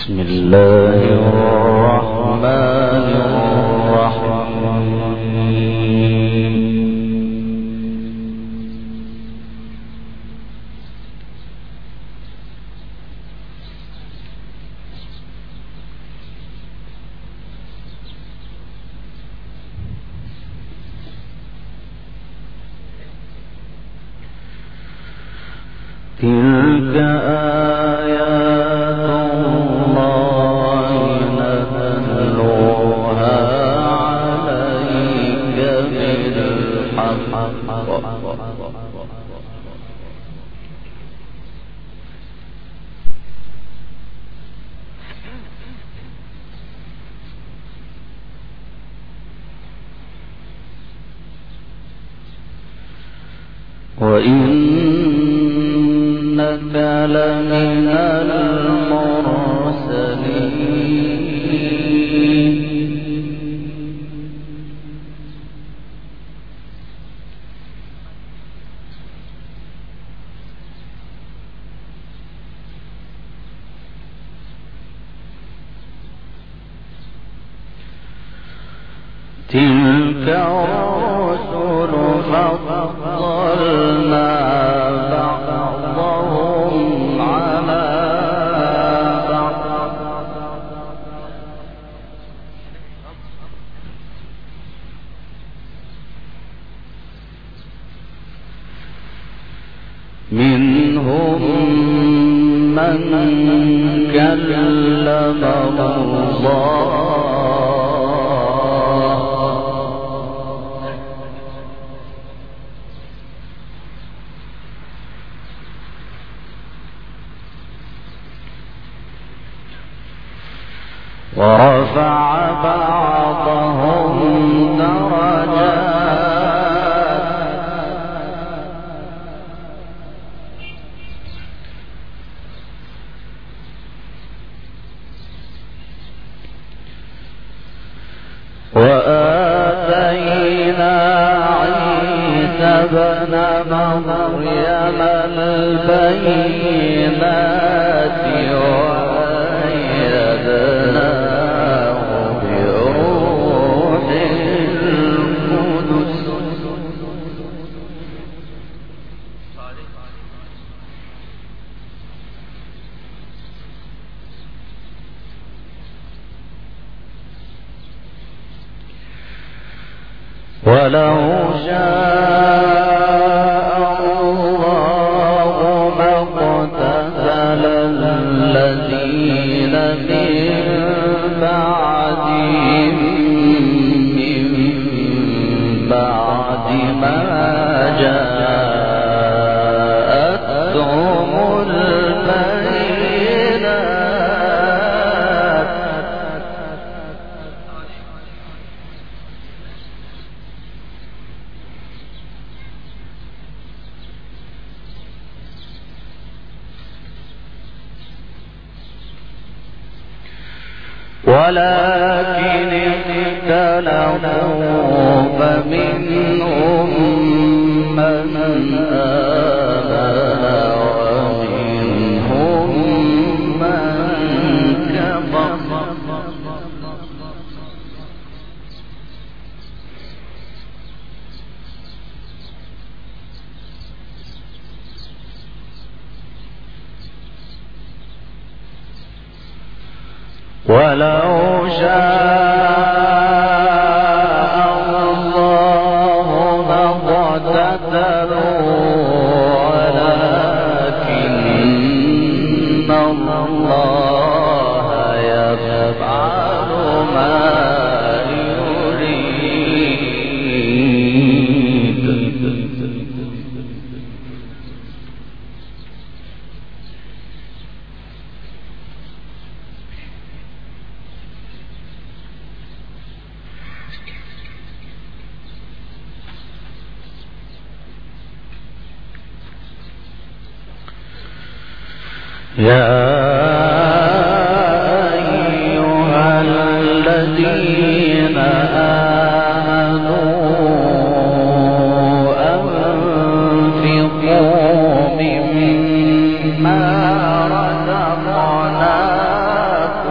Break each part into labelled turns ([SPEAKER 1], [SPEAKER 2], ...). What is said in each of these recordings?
[SPEAKER 1] بسم الله الرحمن الرحيم. تلك آيات الله نتلوها عليك بالحق وإنك لمن المرسلين تلك الرسل فضلنا بعضهم على بعض منهم من كلم الله ورفع بعضهم درجات وآتينا عيسى ابن مريم البينات ولو شاء الله ما اقتتل الذين من بعدهم من بعد ما جاءتهم البينات ولكن اختلفوا فمنهم من آمن ومنهم من كفر ولو شاء الله ما اقتتلوا ولكن الله يفعل ما يريد. يا أيها الذين آمنوا أنفقوا مما رزقناكم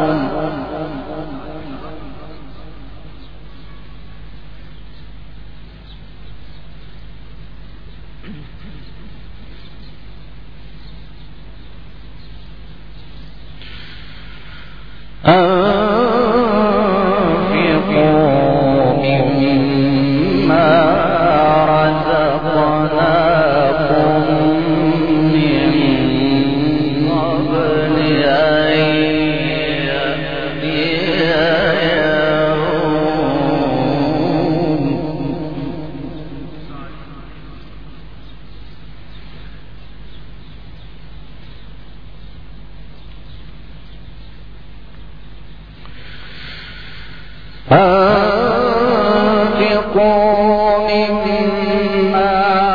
[SPEAKER 1] أنفقوا مما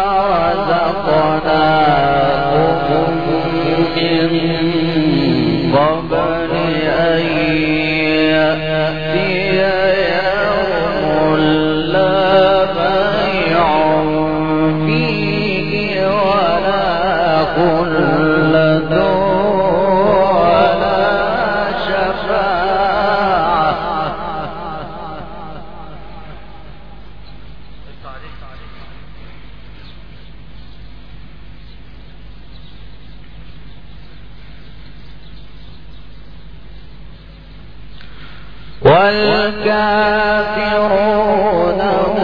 [SPEAKER 1] رزقناكم من قبل أن يأتي يوم لا بيع فيه ولا خلة ولا شفاعة. والكافرون هم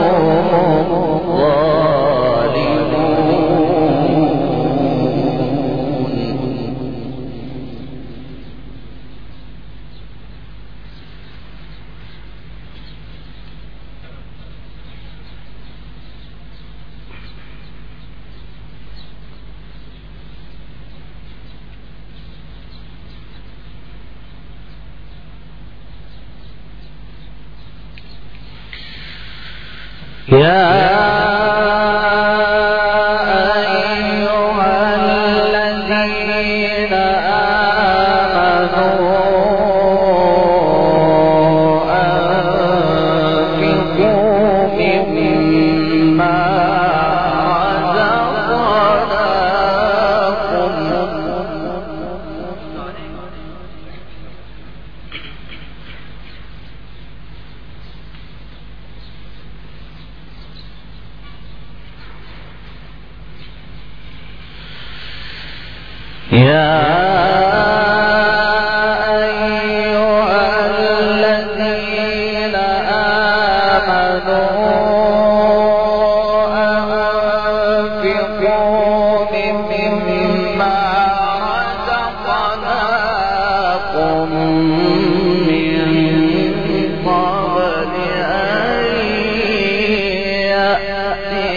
[SPEAKER 1] يا أيها الذين آمنوا أنفقوا مما يا أيها الذين آمنوا أنفقوا مما رزقناكم من قبل أن يأتي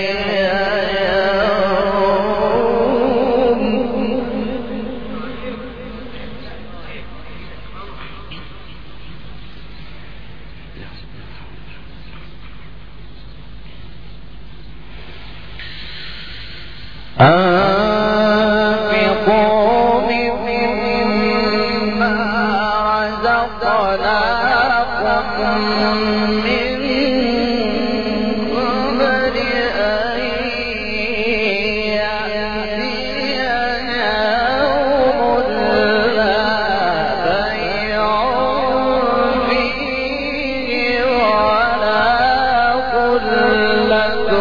[SPEAKER 1] أنفقوا مما رزقناكم من قبل أن يأتي يوم لا بيع فيه ولا خلة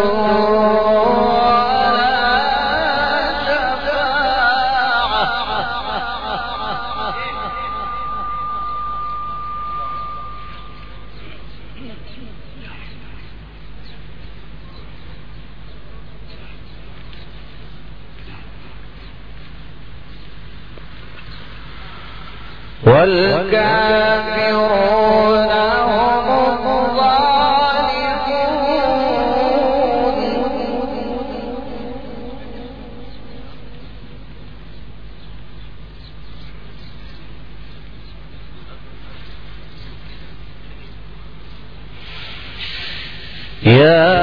[SPEAKER 1] والكافرون هم الظالمون. يا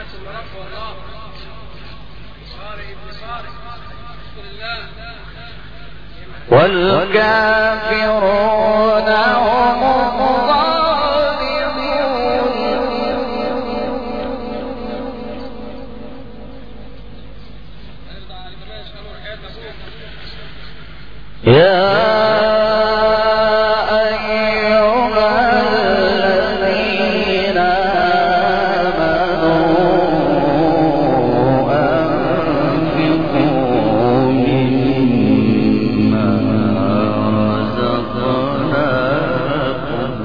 [SPEAKER 1] والكافرون هم يا أيها الذين آمنوا أنفقوا مما رزقناكم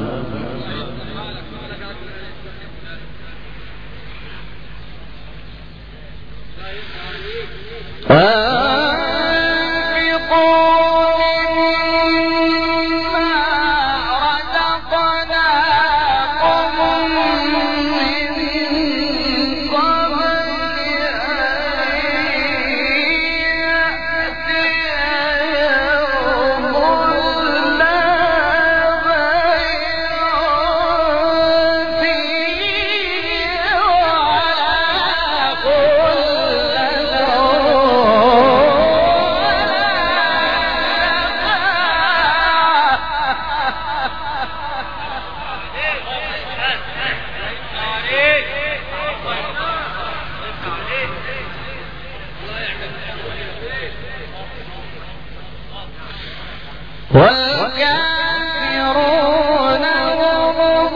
[SPEAKER 1] والكافرون هم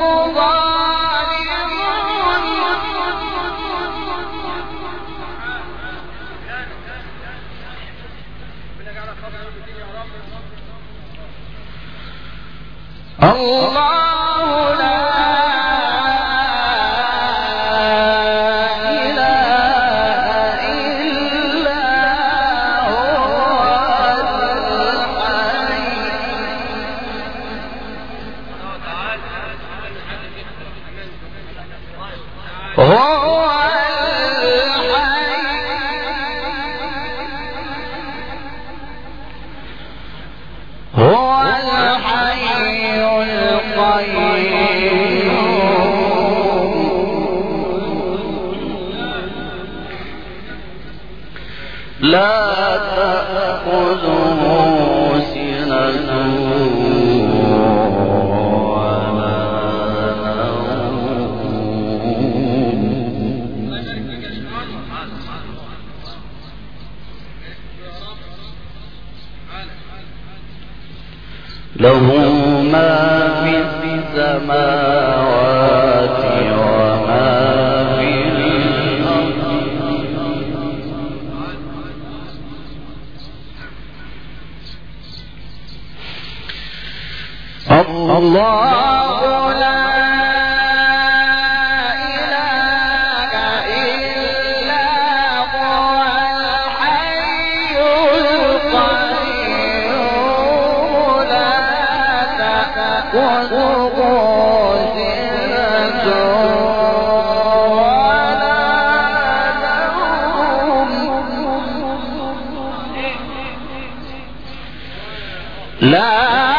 [SPEAKER 1] الظالمون الله لا إله إلا هو الحي القيوم لا تأخذه سنة له ما في السماوات وما في الأرض الله لا إله إلا هو الحي القيوم لا تأخذه سنة ولا نوم لا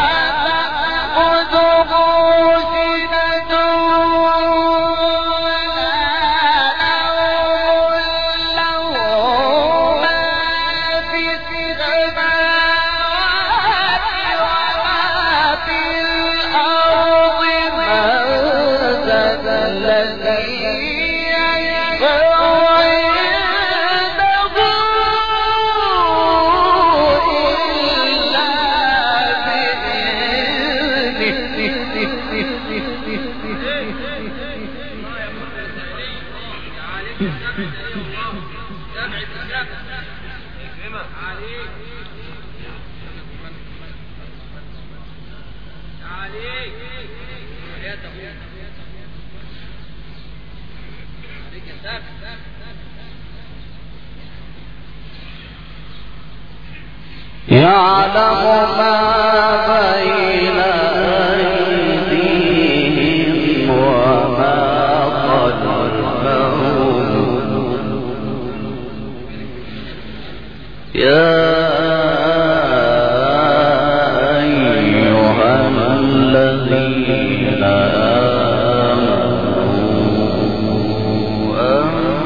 [SPEAKER 1] يعلم ما بين أيديهم وما خلفهم يا أيها الذين آمنوا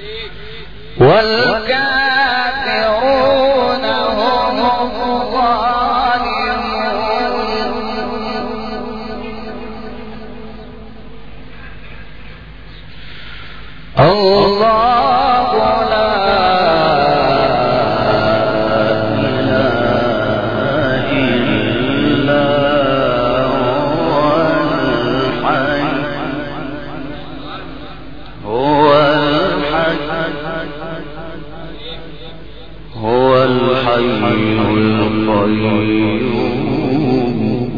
[SPEAKER 1] والكافرون هم الظالمون. الله لا إله إلا هو الحي القيوم.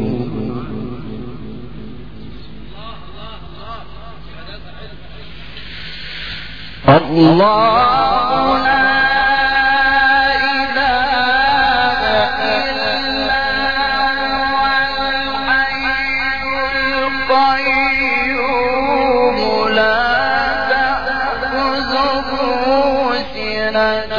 [SPEAKER 1] الله لا إله إلا هو الحي القيوم لا تأخذه سنة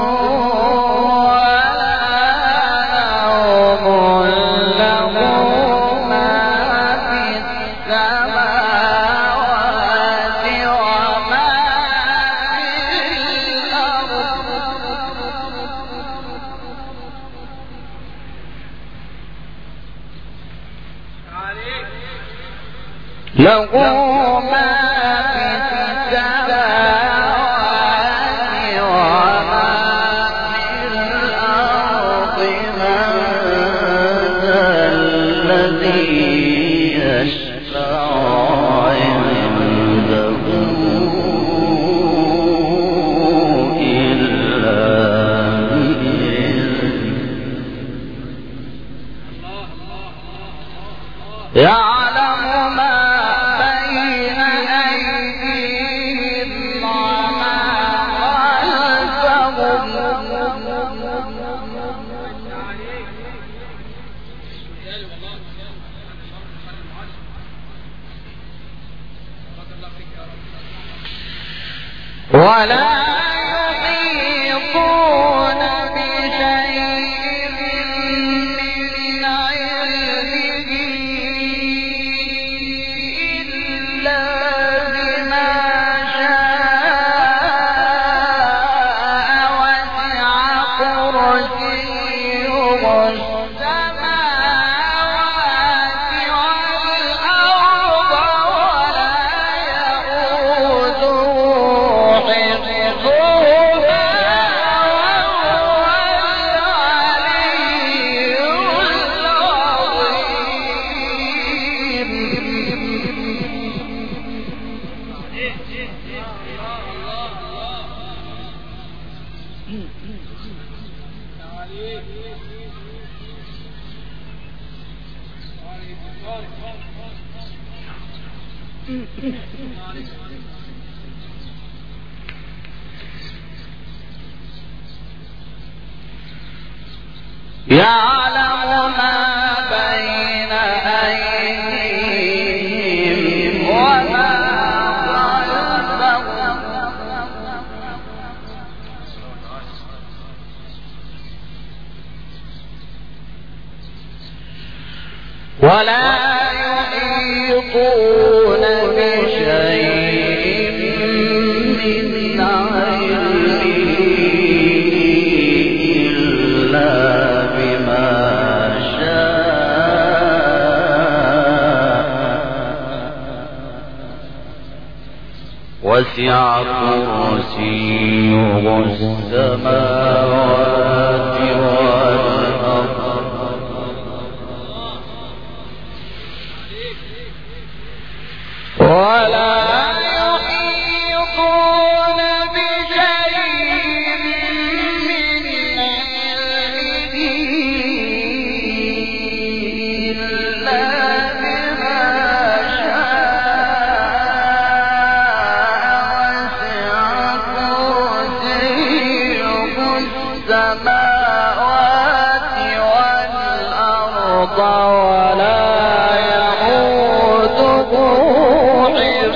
[SPEAKER 1] له ما في السماوات وما في الأرض. من ذا الذي يشفع عنده إلا بإذنه. ولا يحيطون بشيء من علمه إلا بما شاء. وسع كرسيه السماوات والأرض ولا يئوده يعلم ما بين أيديهم وما خلفهم ولا يحيطون بشيء من علمه إلا بما شاء. وسع كرسيه السماوات والأرض ولا يحيطون بشيء من علمه إلا بما شاء. وسع كرسيه السماوات والأرض ولا يئوده حفظهما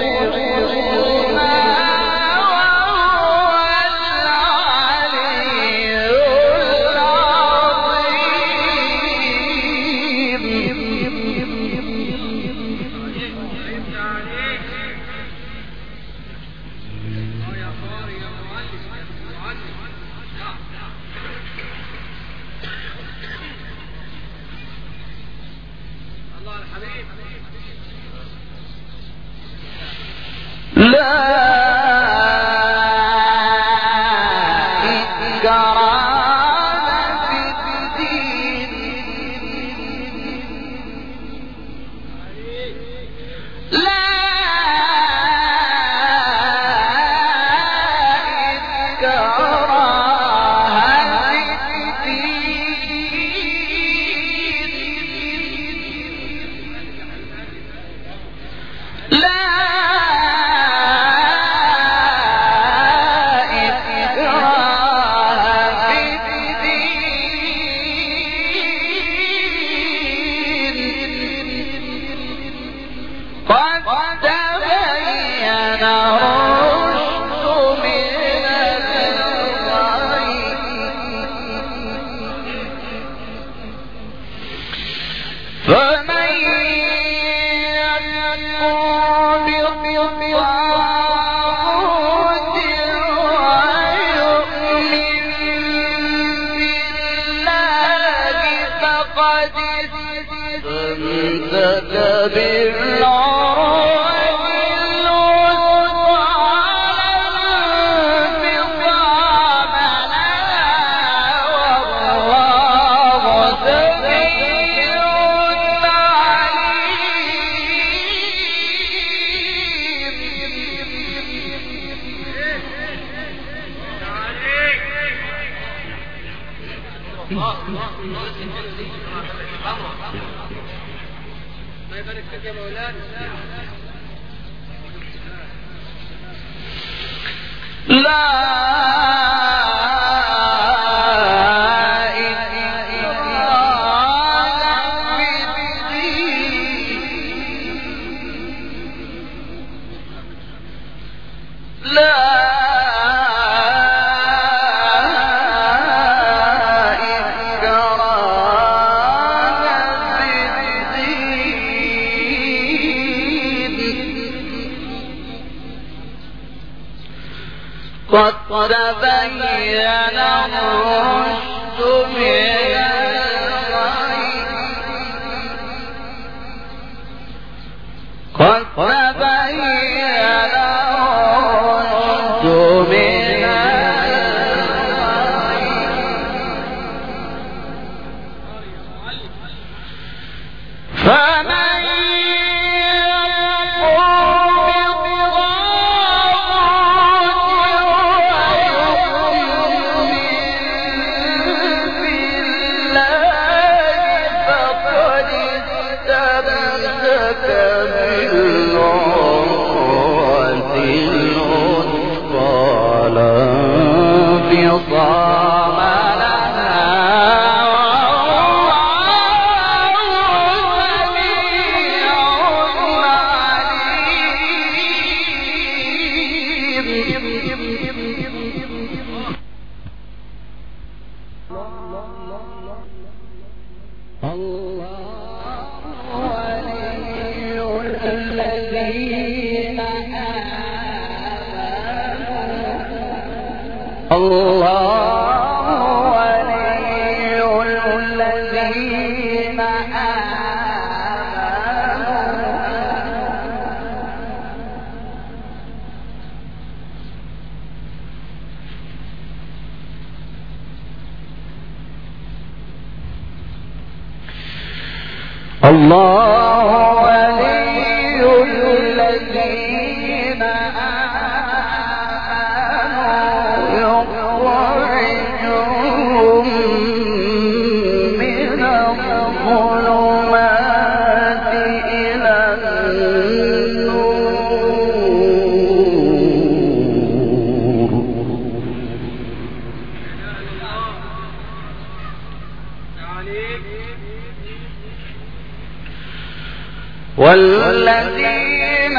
[SPEAKER 1] والذين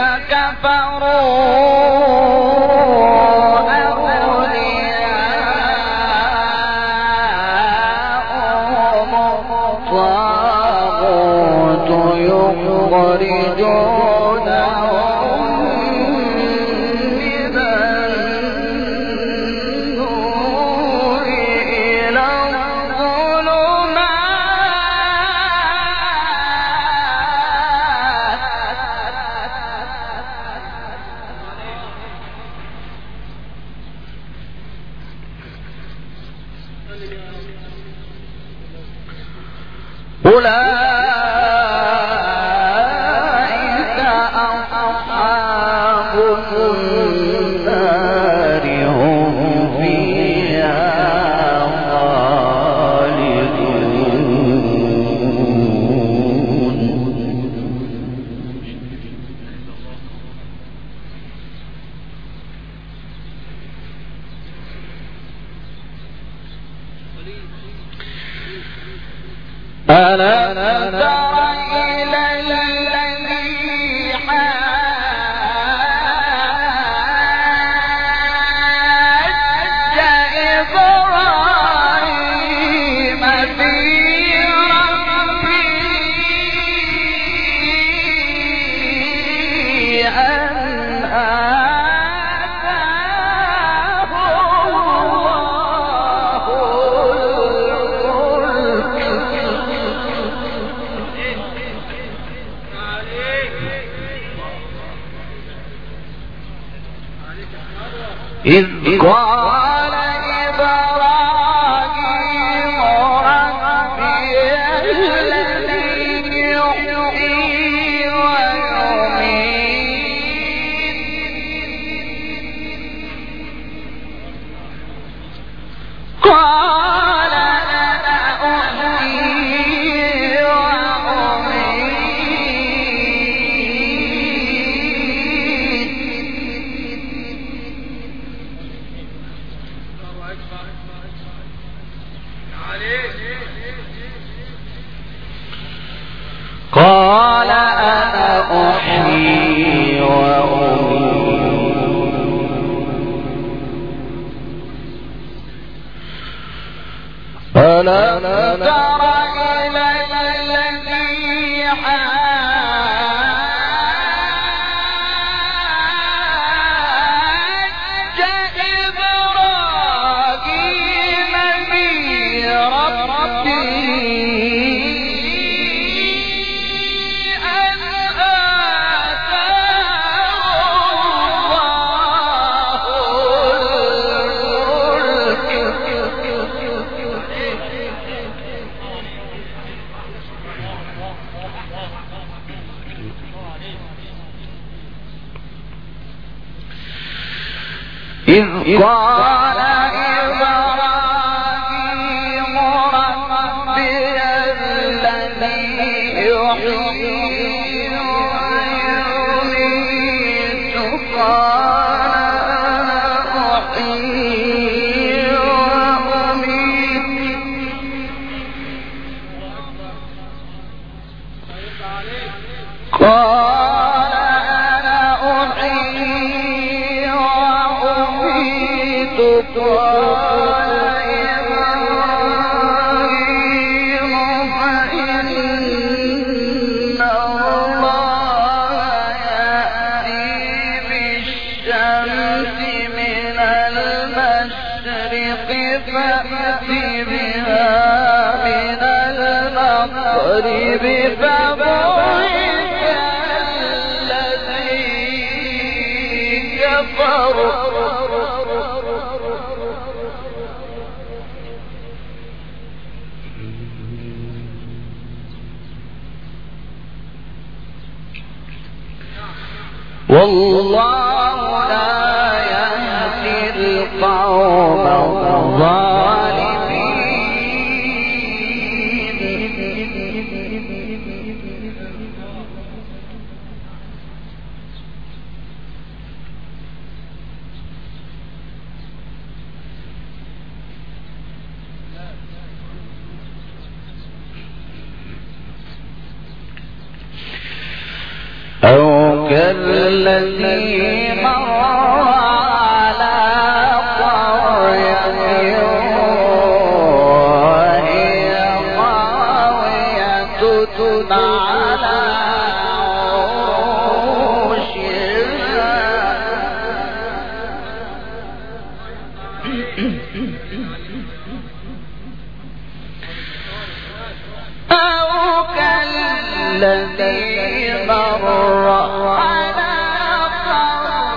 [SPEAKER 1] كفروا أولياءهم الطاغوت يخرجونهم من النور أولئك أصحاب النار هم فيها ألم تر إلى الذي حاج إبراهيم في ربه أن آتاه الله إذ قال إبراهيم ربي الذي يحيي ويميت قال أنا أحيي قال أنا أحيي وأميت ألم تر إلى الذي حاج إبراهيم في ربه أن آتاه إذ قال إبراهيم ربي الذي يحيي ويميت قال أنا أحيي وأميت قال أنا أحيي وأميت قال إبراهيم فإن الله يأتي بالشمس من المشرق فأت بها من المغرب فبهت الذي كفر والله لا يهدي القوم الظالمين أو كالذي مر على قرية وهي خاوية على عروشها أو كالذي مر على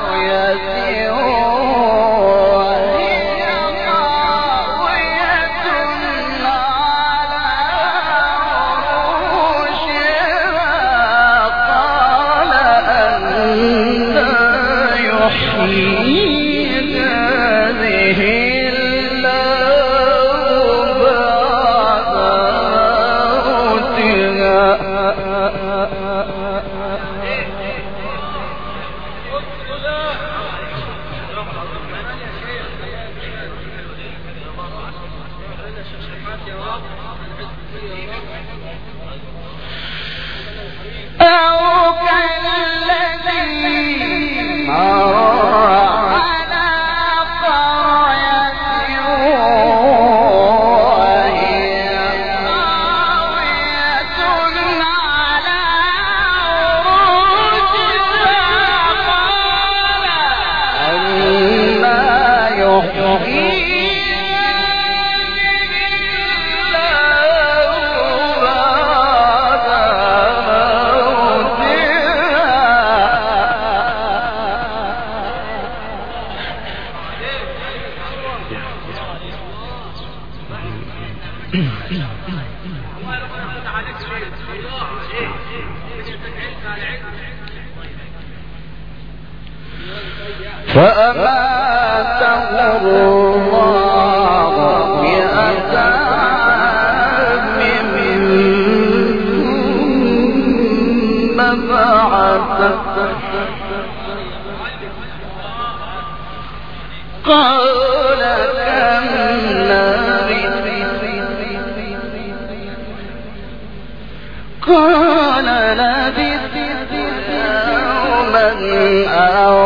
[SPEAKER 1] قرية وهي خاوية فأماته الله مئة عام ثم بعثه قال كم لبثت قال لبثت يوما أو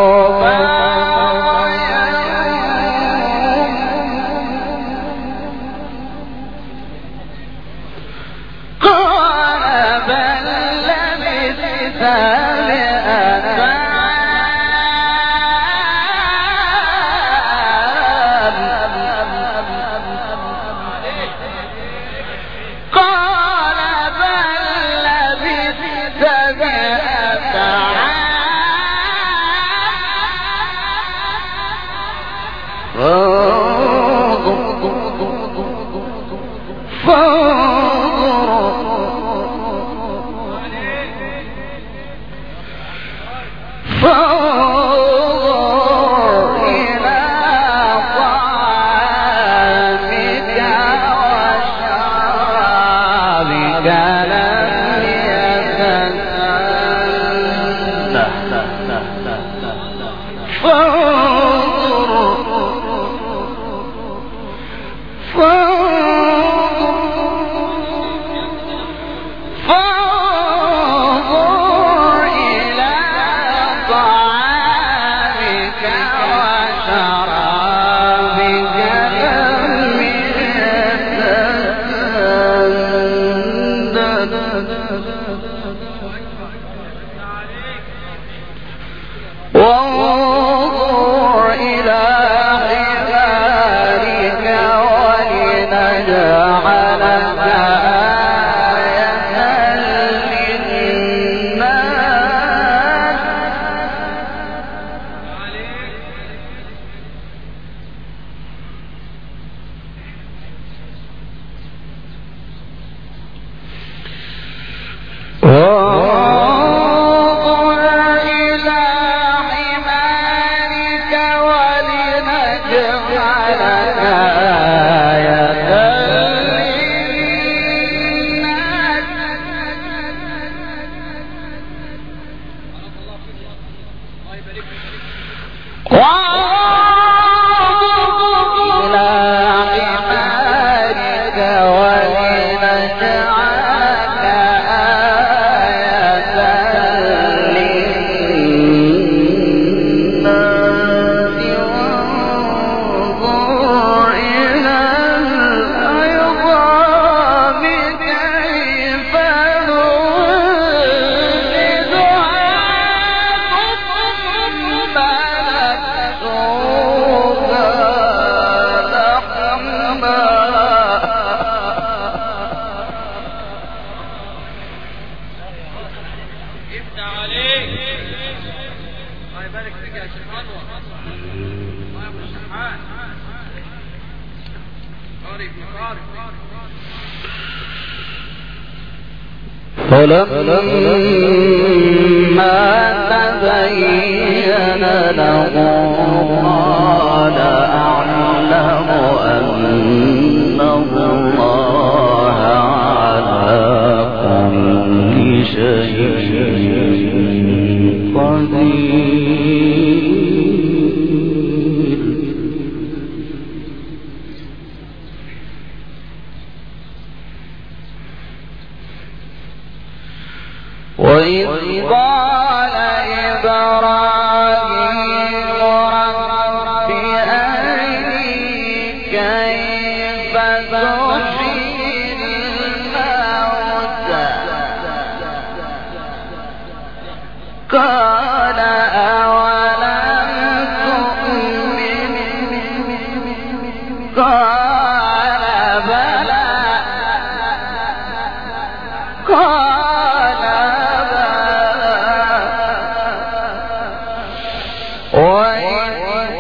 [SPEAKER 1] فلما تبين له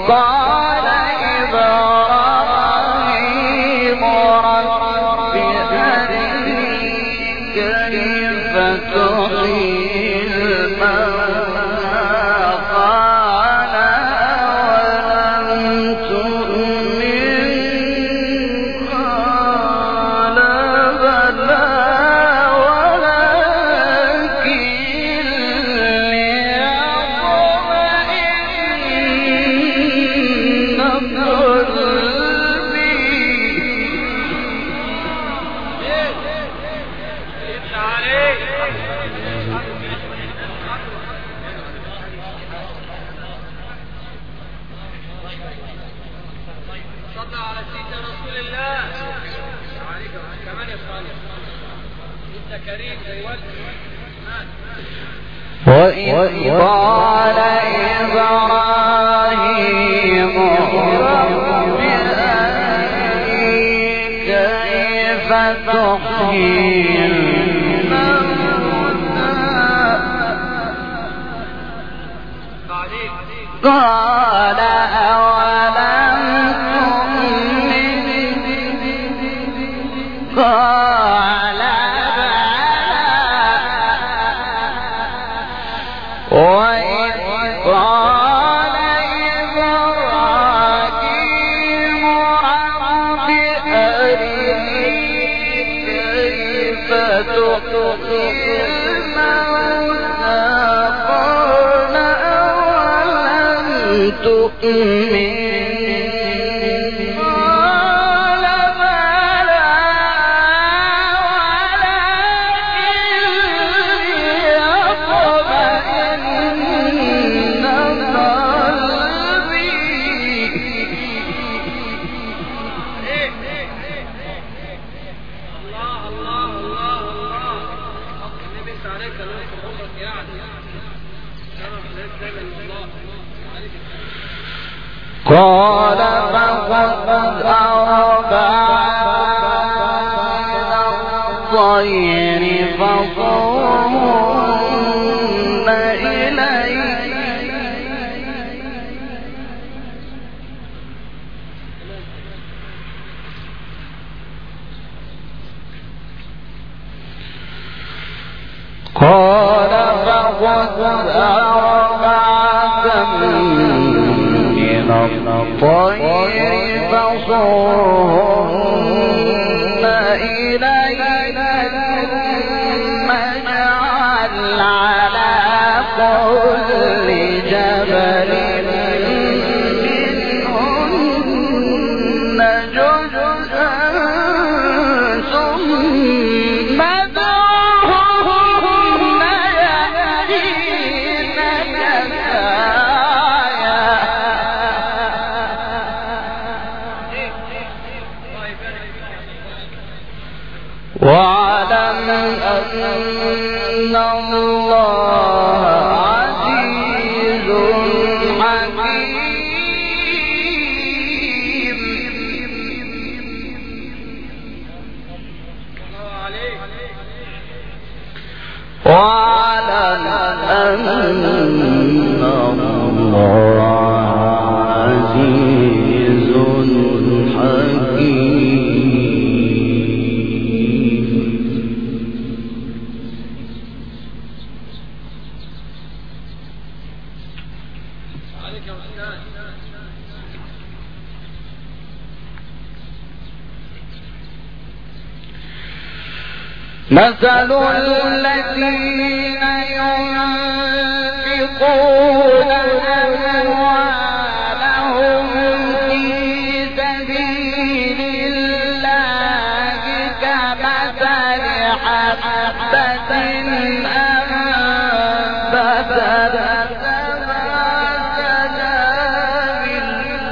[SPEAKER 1] قال إبراهيم رب أرني كيف تحيي الموتى قال أولم تؤمن قال بلى ولكن ليطمئن قلبي.
[SPEAKER 2] صلى على سيدنا رسول الله كمان يا صالح انت كريم زي والدي.
[SPEAKER 1] وإذ قال إبراهيم رب أرني كيف تحيي الموتى قال أولم تؤمن قال وإذ قال إبراهيم رب أرني كيف تحيي الموتى قال أولم تؤمن قال بلى ولكن قلبي.
[SPEAKER 2] الله الله الله الله النبي عليك الله عمرك يعني شرف لك دايما والله عليك.
[SPEAKER 1] قال فقد أربعة الطير فصرهن إليك قال فقد أربعة من الطير فصرهن إليك ثم اجعل على كل جبل منهن جزءا ثم ادعهن يأتينك سعيا. واعلم أن الله عزيز حكيم. واعلم أن الله عزيز حكيم. مثل الذين ينفقون أموالهم في سبيل الله كمثل حبة أنبتت سبع سنابل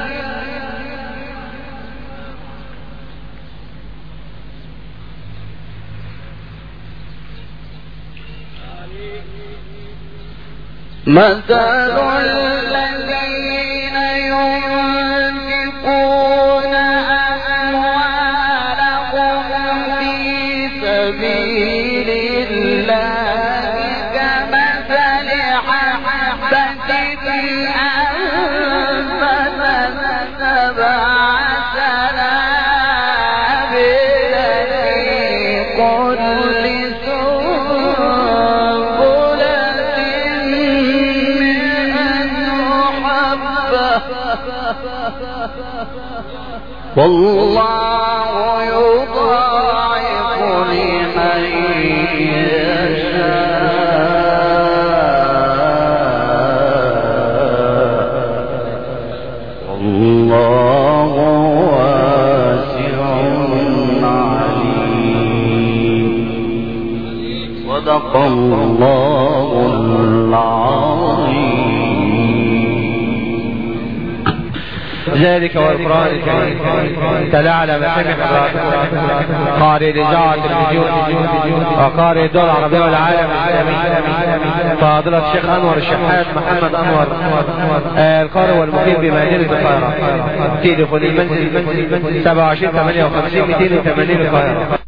[SPEAKER 1] مثل الذين ينفقون أموالهم في سبيل الله كمثل حبة أنبتت والله يضاعف لمن يشاء والله واسع عليم. صدق الله العظيم.
[SPEAKER 3] ذلك والقرآن الكريم تلا على مسامع قارئ الإذاعة التلفزيون وقارئ الدول العربية والعالم الإسلامي فضيلة الشيخ أنور الشحات محمد أنور القارئ والمقيم بمدينة القاهرة. تليفون المنزل 27 58 280 القاهرة.